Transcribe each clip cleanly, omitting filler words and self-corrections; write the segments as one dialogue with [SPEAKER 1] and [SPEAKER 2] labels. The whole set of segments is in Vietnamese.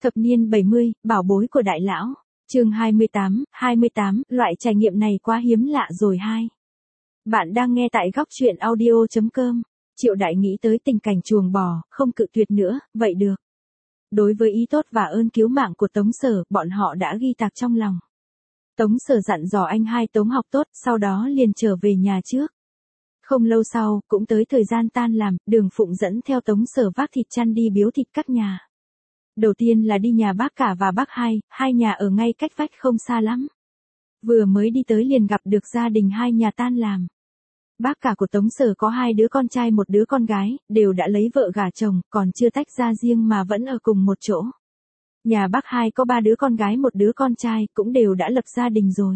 [SPEAKER 1] Thập niên 70, bảo bối của đại lão. Chương 28, loại trải nghiệm này quá hiếm lạ rồi hai. Bạn đang nghe tại góc truyện audio.com. Triệu Đại nghĩ tới tình cảnh chuồng bò, không cự tuyệt nữa, vậy được. Đối với ý tốt và ơn cứu mạng của Tống Sở, bọn họ đã ghi tạc trong lòng. Tống Sở dặn dò anh hai Tống học tốt, sau đó liền trở về nhà trước. Không lâu sau, cũng tới thời gian tan làm, Đường Phụng dẫn theo Tống Sở vác thịt chăn đi biếu thịt các nhà. Đầu tiên là đi nhà bác cả và bác hai nhà ở ngay cách vách không xa lắm. Vừa mới đi tới liền gặp được gia đình hai nhà tan làm. Bác cả của Tống Sở có hai đứa con trai một đứa con gái, đều đã lấy vợ gả chồng, còn chưa tách ra riêng mà vẫn ở cùng một chỗ. Nhà bác hai có ba đứa con gái một đứa con trai, cũng đều đã lập gia đình rồi.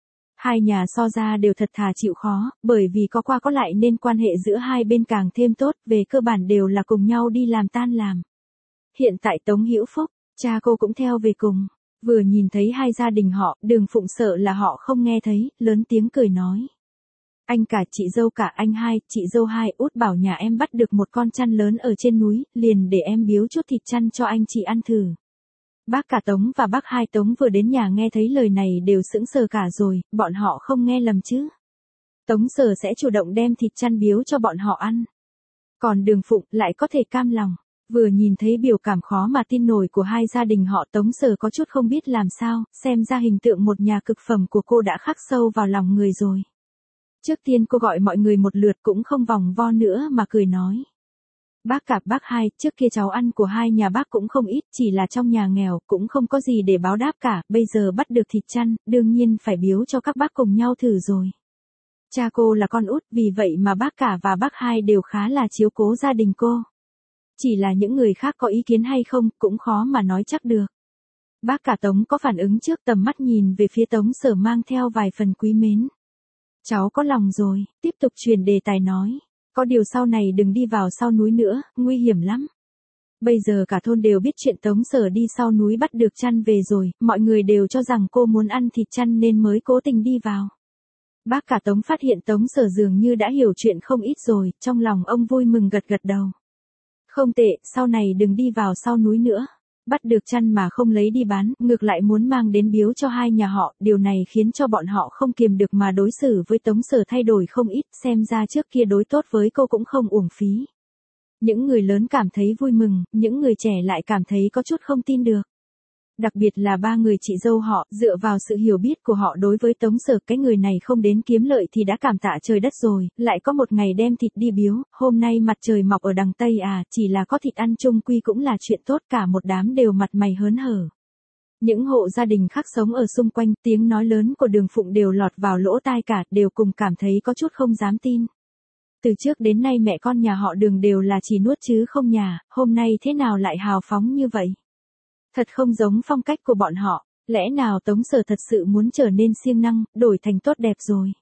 [SPEAKER 1] Hai nhà so ra đều thật thà chịu khó, bởi vì có qua có lại nên quan hệ giữa hai bên càng thêm tốt, về cơ bản đều là cùng nhau đi làm tan làm. Hiện tại Tống Hữu Phúc, cha cô cũng theo về cùng. Vừa nhìn thấy hai gia đình họ, Đường Phụng sợ là họ không nghe thấy, lớn tiếng cười nói. Anh cả chị dâu cả anh hai, chị dâu hai, út bảo nhà em bắt được một con chăn lớn ở trên núi, liền để em biếu chút thịt chăn cho anh chị ăn thử. Bác cả Tống và bác hai Tống vừa đến nhà nghe thấy lời này đều sững sờ cả rồi, bọn họ không nghe lầm chứ. Tống Sở sẽ chủ động đem thịt chăn biếu cho bọn họ ăn. Còn Đường Phụng lại có thể cam lòng. Vừa nhìn thấy biểu cảm khó mà tin nổi của hai gia đình họ Tống Sở có chút không biết làm sao, xem ra hình tượng một nhà cực phẩm của cô đã khắc sâu vào lòng người rồi. Trước tiên cô gọi mọi người một lượt cũng không vòng vo nữa mà cười nói. Bác cả bác hai, trước kia cháu ăn của hai nhà bác cũng không ít, chỉ là trong nhà nghèo, cũng không có gì để báo đáp cả, bây giờ bắt được thịt chăn, đương nhiên phải biếu cho các bác cùng nhau thử rồi. Cha cô là con út, vì vậy mà bác cả và bác hai đều khá là chiếu cố gia đình cô. Chỉ là những người khác có ý kiến hay không, cũng khó mà nói chắc được. Bác cả Tống có phản ứng trước, tầm mắt nhìn về phía Tống Sở mang theo vài phần quý mến. Cháu có lòng rồi, tiếp tục chuyển đề tài nói. Có điều sau này đừng đi vào sau núi nữa, nguy hiểm lắm. Bây giờ cả thôn đều biết chuyện Tống Sở đi sau núi bắt được chăn về rồi, mọi người đều cho rằng cô muốn ăn thịt chăn nên mới cố tình đi vào. Bác cả Tống phát hiện Tống Sở dường như đã hiểu chuyện không ít rồi, trong lòng ông vui mừng gật gật đầu. Không tệ, sau này đừng đi vào sau núi nữa. Bắt được chăn mà không lấy đi bán, ngược lại muốn mang đến biếu cho hai nhà họ, điều này khiến cho bọn họ không kiềm được mà đối xử với Tống Sở thay đổi không ít, xem ra trước kia đối tốt với cô cũng không uổng phí. Những người lớn cảm thấy vui mừng, những người trẻ lại cảm thấy có chút không tin được. Đặc biệt là ba người chị dâu họ, dựa vào sự hiểu biết của họ đối với Tống Sở, cái người này không đến kiếm lợi thì đã cảm tạ trời đất rồi, lại có một ngày đem thịt đi biếu, hôm nay mặt trời mọc ở đằng Tây à, chỉ là có thịt ăn chung quy cũng là chuyện tốt, cả một đám đều mặt mày hớn hở. Những hộ gia đình khác sống ở xung quanh, tiếng nói lớn của Đường Phụng đều lọt vào lỗ tai cả, đều cùng cảm thấy có chút không dám tin. Từ trước đến nay mẹ con nhà họ Đường đều là chỉ nuốt chứ không nhả, hôm nay thế nào lại hào phóng như vậy? Thật không giống phong cách của bọn họ, lẽ nào Tống Sở thật sự muốn trở nên siêng năng, đổi thành tốt đẹp rồi.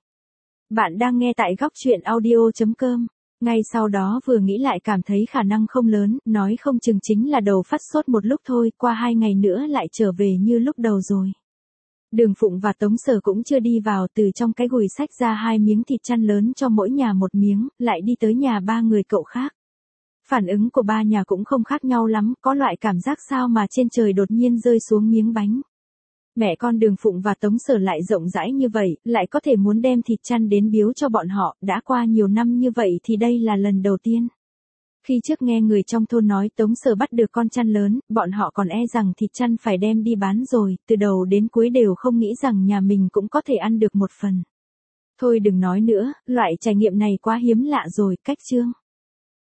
[SPEAKER 1] Bạn đang nghe tại góc truyện audio.com. Ngay sau đó vừa nghĩ lại cảm thấy khả năng không lớn, nói không chừng chính là đầu phát sốt một lúc thôi, qua 2 ngày nữa lại trở về như lúc đầu rồi. Đường Phụng và Tống Sở cũng chưa đi vào, từ trong cái gùi xách ra 2 miếng thịt chăn lớn cho mỗi nhà một miếng, lại đi tới nhà ba người cậu khác. Phản ứng của ba nhà cũng không khác nhau lắm, có loại cảm giác sao mà trên trời đột nhiên rơi xuống miếng bánh. Mẹ con Đường Phụng và Tống Sở lại rộng rãi như vậy, lại có thể muốn đem thịt chăn đến biếu cho bọn họ, đã qua nhiều năm như vậy thì đây là lần đầu tiên. Khi trước nghe người trong thôn nói Tống Sở bắt được con chăn lớn, bọn họ còn e rằng thịt chăn phải đem đi bán rồi, từ đầu đến cuối đều không nghĩ rằng nhà mình cũng có thể ăn được một phần. Thôi đừng nói nữa, loại trải nghiệm này quá hiếm lạ rồi, cách chương.